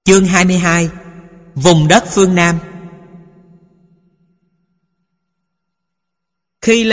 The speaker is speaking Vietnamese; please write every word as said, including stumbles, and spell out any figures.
Chương hai mươi hai. Vùng đất phương Nam. Khi